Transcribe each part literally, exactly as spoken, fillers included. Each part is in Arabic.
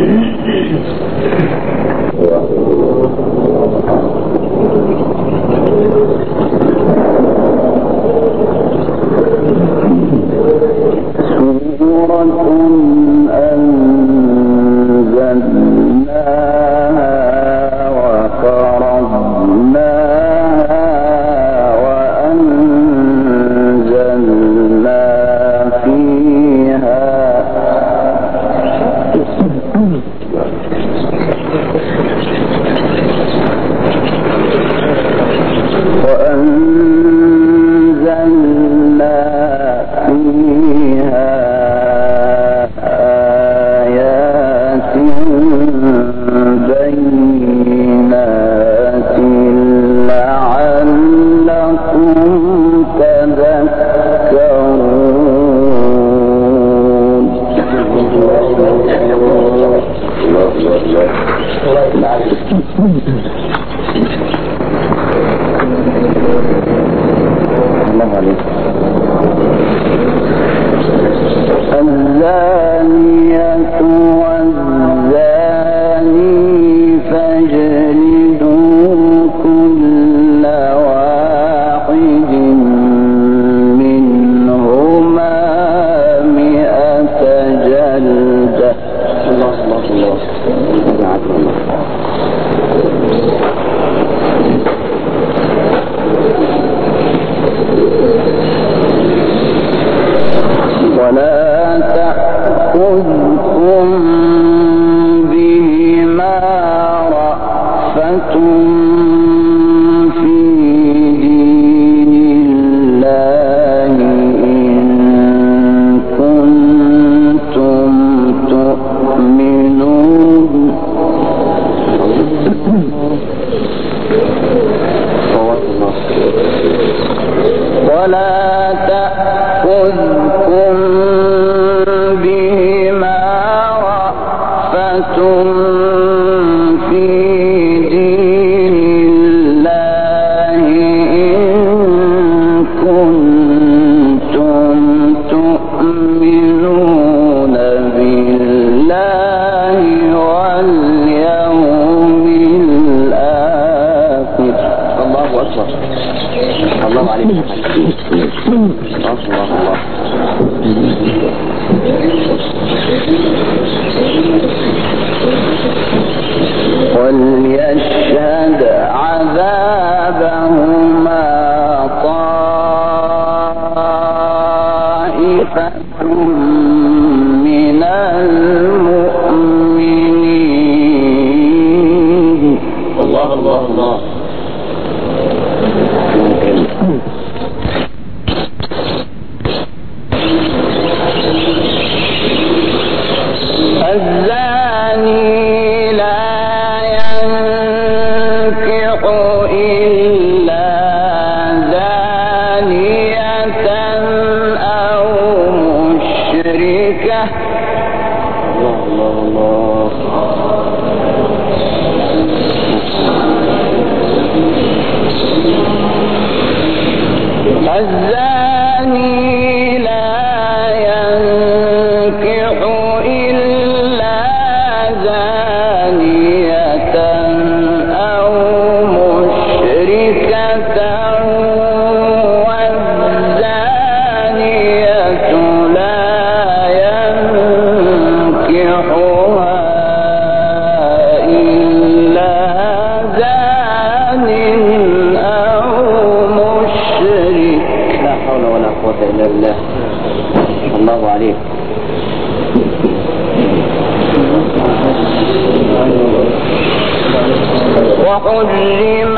وحرم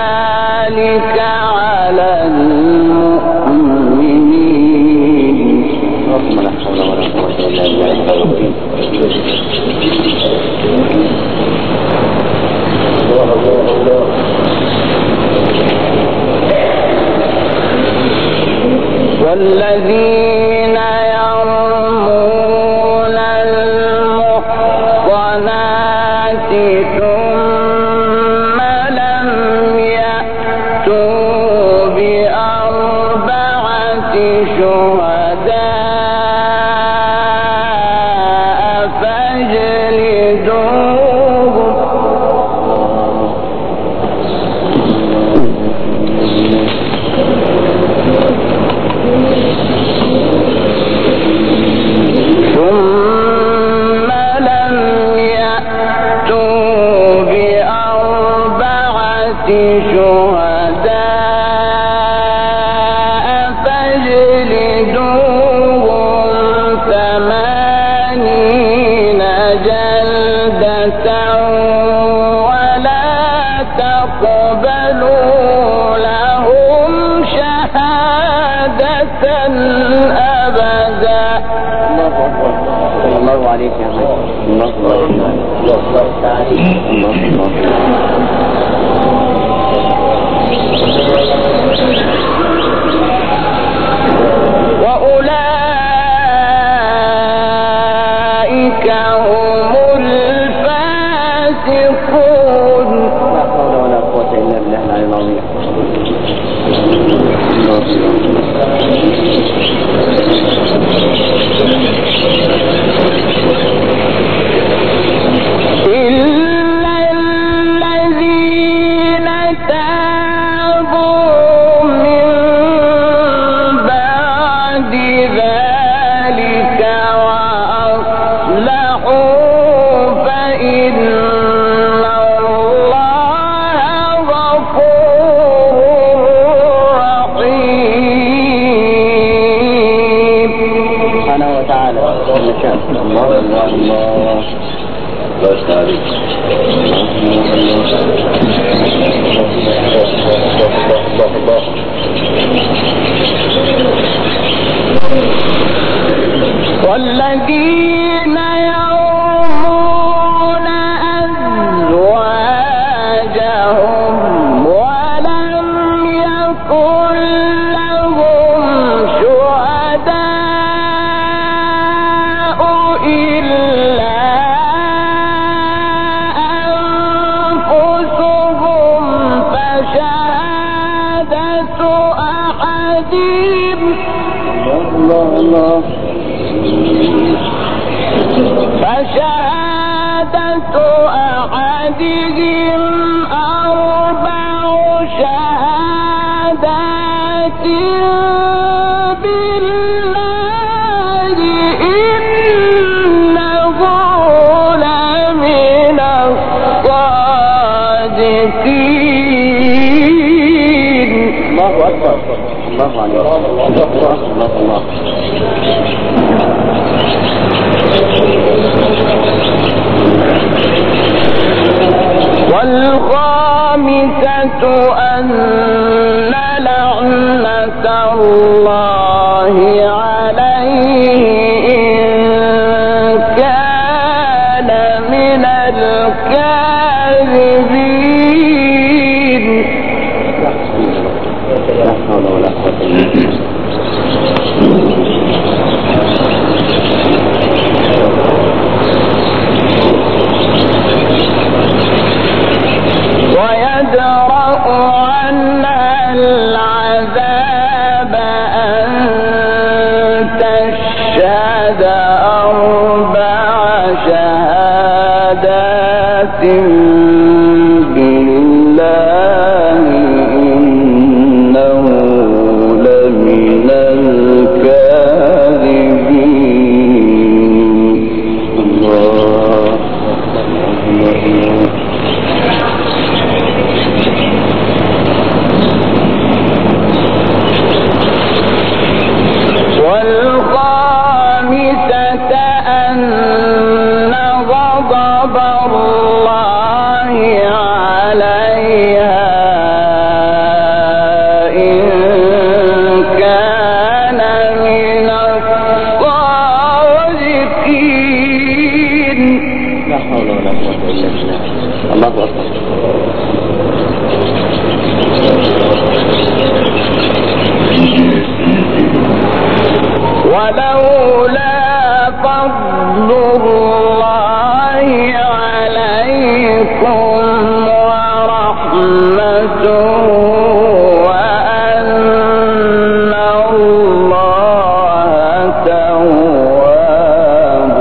ذلك على المؤمنين. لا حول ولا قوة إلا بالله. والذين يرمون المحصنات ثم لم يأتوا بأربعة شهداء فاجلدوهم وأولئك هم الفاسقون. لا حول ولا قوة إلا بالله العلي العظيم. إلا الذين تابوا من بعد ذلك وأصلحوا فإن الله غفور رحيم. سبحانه وتعالى. الله الله الله. والذين يرمون أزواجهم ولم يكن لهم شهداء إلا أنفسهم فشهادة أحدهم الله الله. فشهادة أحدهم أربع شهادات بالله إنه لمن الصادقين. الله أكبر. الله عليه. الله الله. والخامسة أن لعنة الله عليه إن كان من الكاذبين. لا حول ولا قوة إلا بالله. ويدرأ عنها العذاب أن تشهد أربع شهادات بالله إنه لمن الكاذبين. الله. والخامسة أن غضب الله عليها إن كان من الصادقين. لا حول ولا قوة إلا بالله. الله أكبر. ولولا فضل الله عليكم ورحمته وأن الله تواب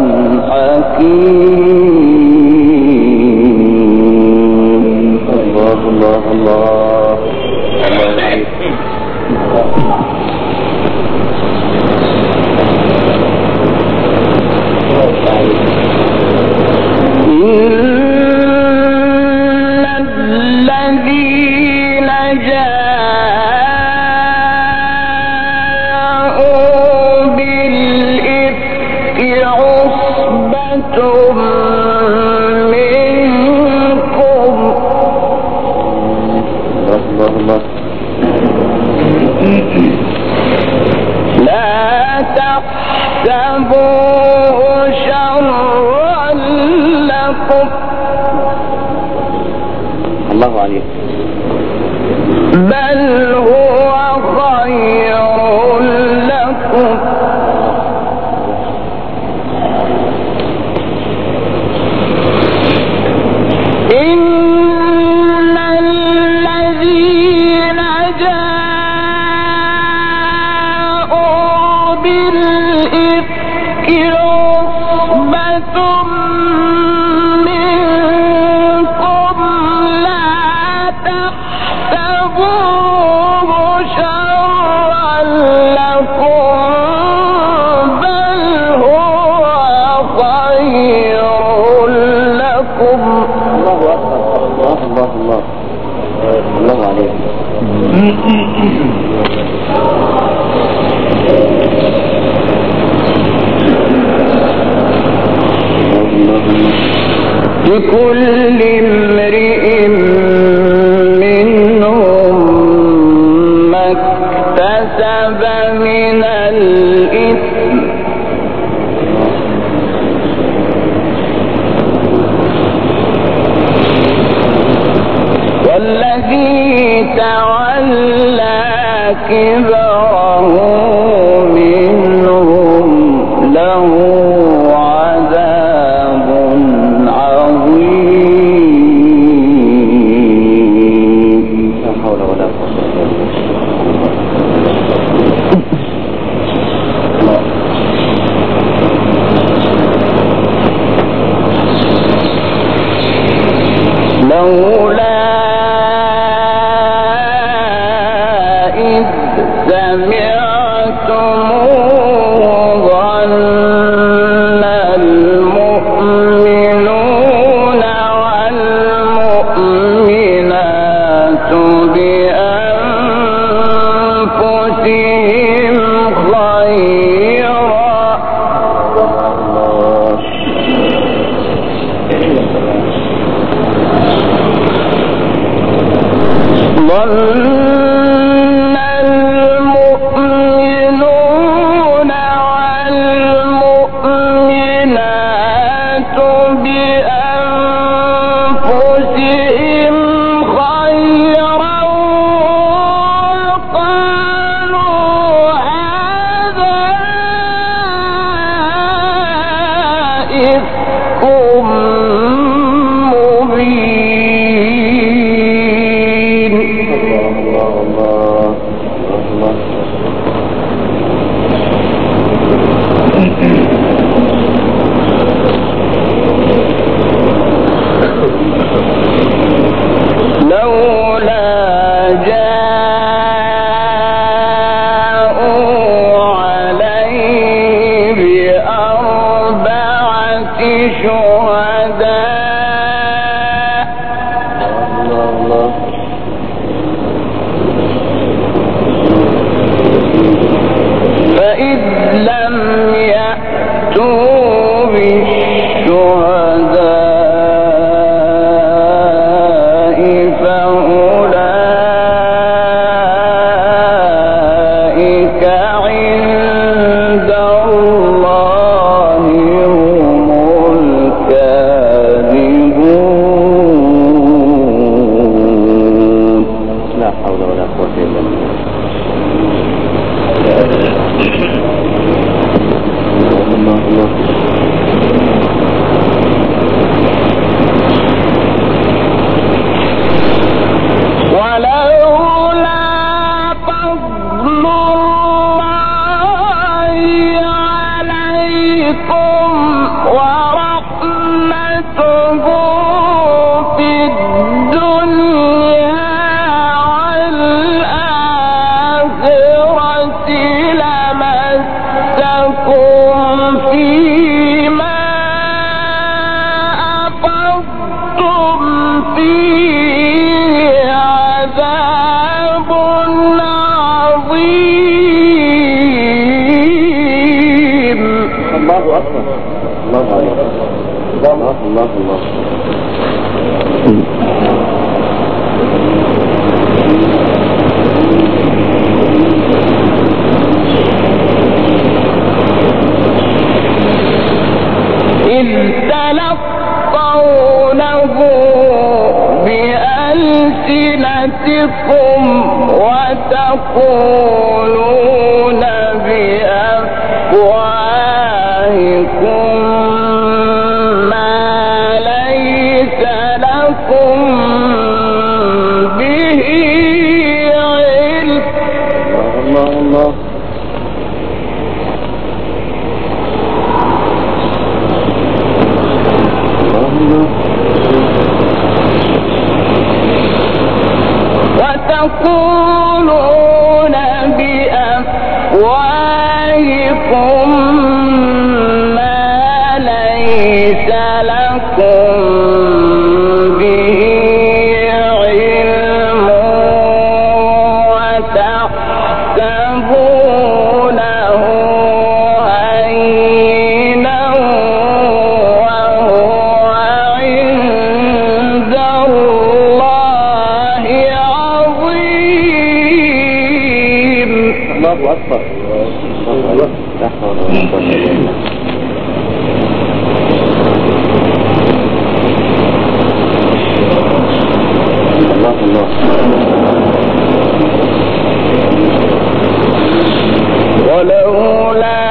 حكيم. الله الله الله. إن الذين جاءوا بالإفك عصبة لكم الله عليك. بل هو خير لكم إن الذين جاءوا بالإفك عصبة منكم لا تحسبوه شرا لكم بل هو خير لكم. الله أكبر. الله الله الله الله عليك. لكل امرئ منهم ما اكتسب من الإثم والذي تولى كبره منهم له عذاب عظيم. لا حول ولا قوة إلا بالله. لولا إذ سمعتموه ظن المؤمنون والمؤمنات بأنفسهم خيرا ظن المؤمنون والمؤمنات بأنفسهم خيرا وقالوا هذا إفك مبين. الله الله الله. لولا جاءوا عليه بأربعة شهداء الله الله. فإذ لم يأتوا بالشهداء فأولئك عند الله هم الكاذبون. لا حول ولا قوة إلا بالله. الله الله. ولولا فضل الله عليكم ورحمته في الدنيا والآخرة لمسكم فيما أفضتم فيه عذاب عظيم. الله أكبر. الله عليك. الله الله الله. إذ تلقى تلقونه بألسنتكم وتقولون بأفواهكم ما ليس لكم به علم. الله الله وتقولون بأفواهكم ما ليس لكم به علم وتحسبونه هينا وهو عند الله عظيم. الله أكبر. لا حول ولا قوة إلا بالله. الله الله ولولا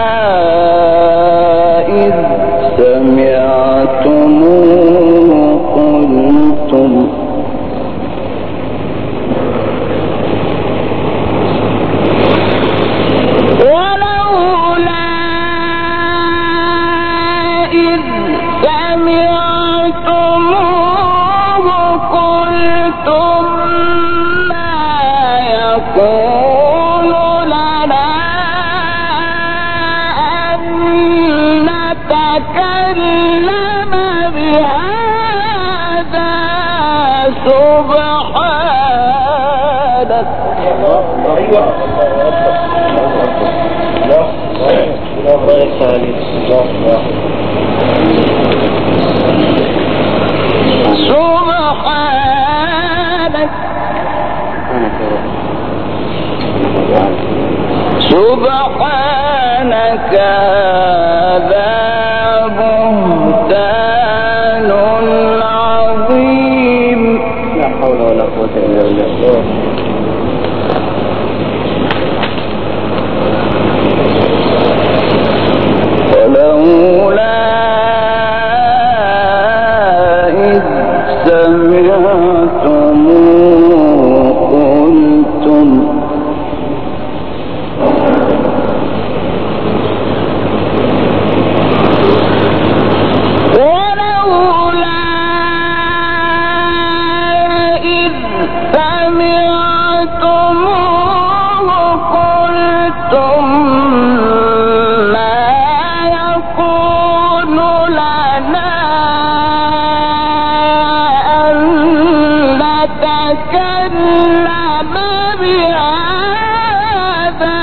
إذ سمعتموه قلتم ولولا إذ سمعتموه قلتم ما يكون لنا أن نتكلم بهذا سبحانك. سبحانك سبحانك هذا بهتان عظيم. لا حول ولا قوة إلا بالله. ولولا إذ سمعتموه قلتم ولولا إذ سمعتموه قلتم ما يكون لنا أن نتكلم بهذا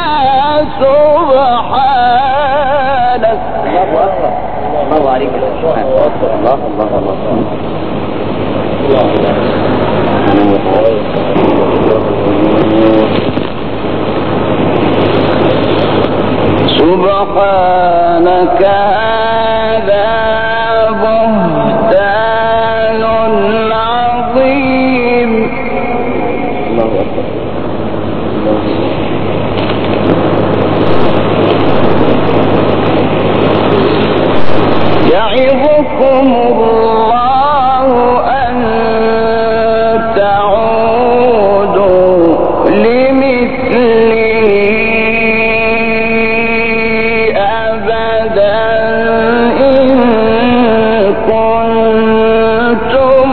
سبحانك. الله أكبر. الله عليك. الله الله الله. سبحانك هذا بهتان عظيم. الله أكبر. يعظكم الله أن تعودوا لمثله أبدا إن كنتم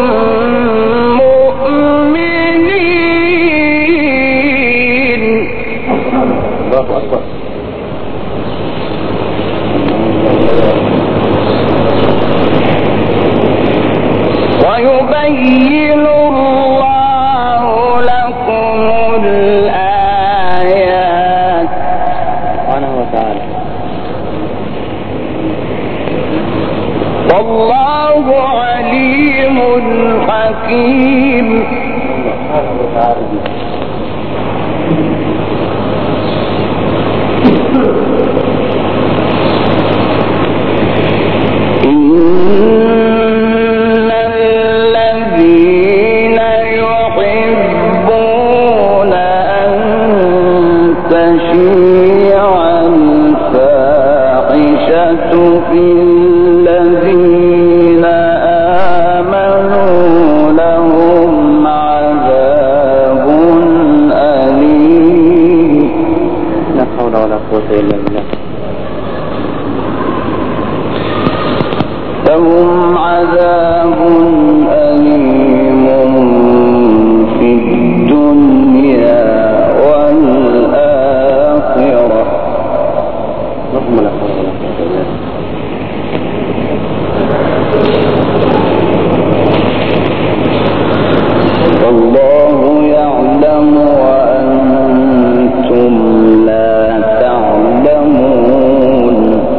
مؤمنين. الله أكبر. ويبين الله لكم الآيات سبحانه وتعالى. والله عليم حكيم. سبحانه وتعالى. إن لكم عذاب أليم في الدنيا والآخرة. اللهم لا حول ولا قوة إلا بالله. والله يعلم وأنتم لا تعلمون.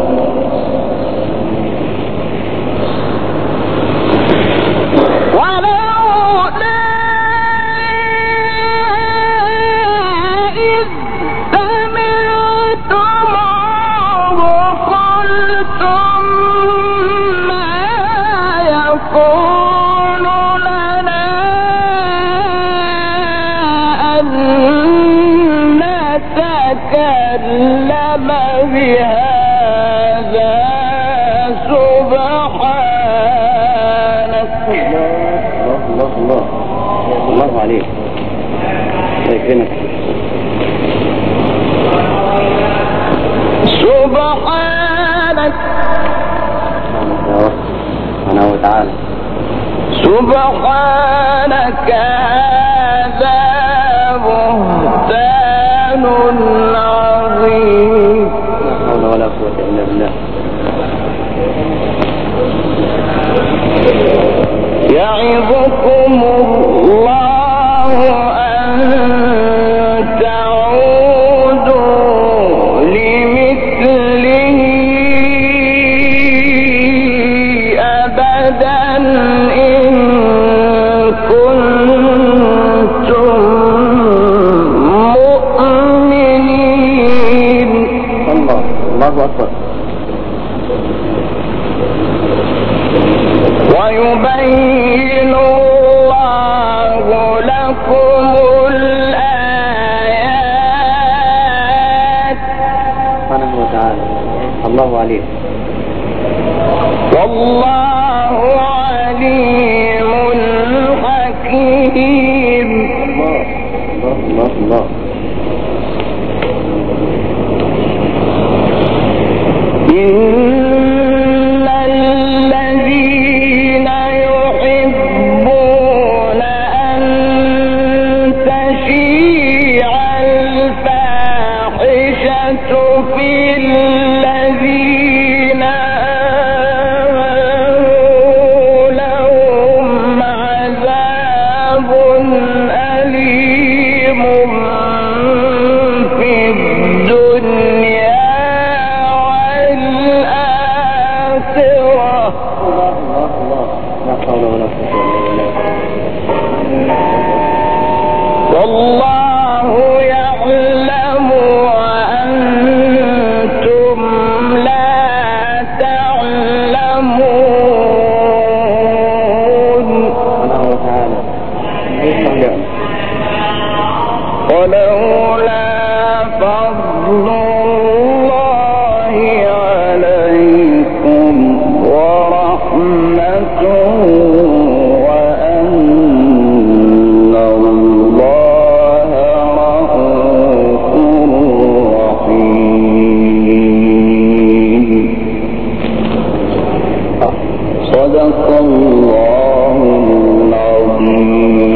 ولولا إذ سمعتموه قلتم ما يكون لنا أن نتكلم بهذا سبحانك. الله الله الله عليك. يكرمك. سبحانك سبحانه وتعالى. سبحانك هذا بهتان عظيم. لا حول ولا قوة إلا بالله. يعظكم الله أن تعودوا لمثله أبدا إن كنتم مؤمنين. الله الله أكبر. ويبين الله لكم الآيات سبحانه وتعالى. الله عليك. والله عليم حكيم. الله الله الله. إن الذين يحبون أن تشيع الفاحشة في الذين آمنوا لهم عذاب أليم في الدنيا والآخرة. الله الله الله. لا حول ولا قوة إلا بالله. والله يعلم وأنتم لا تعلمون. سبحانه وتعالى. ولولا فضل الله عليكم ورحمته وأن الله رؤوف رحيم. صدق الله العظيم.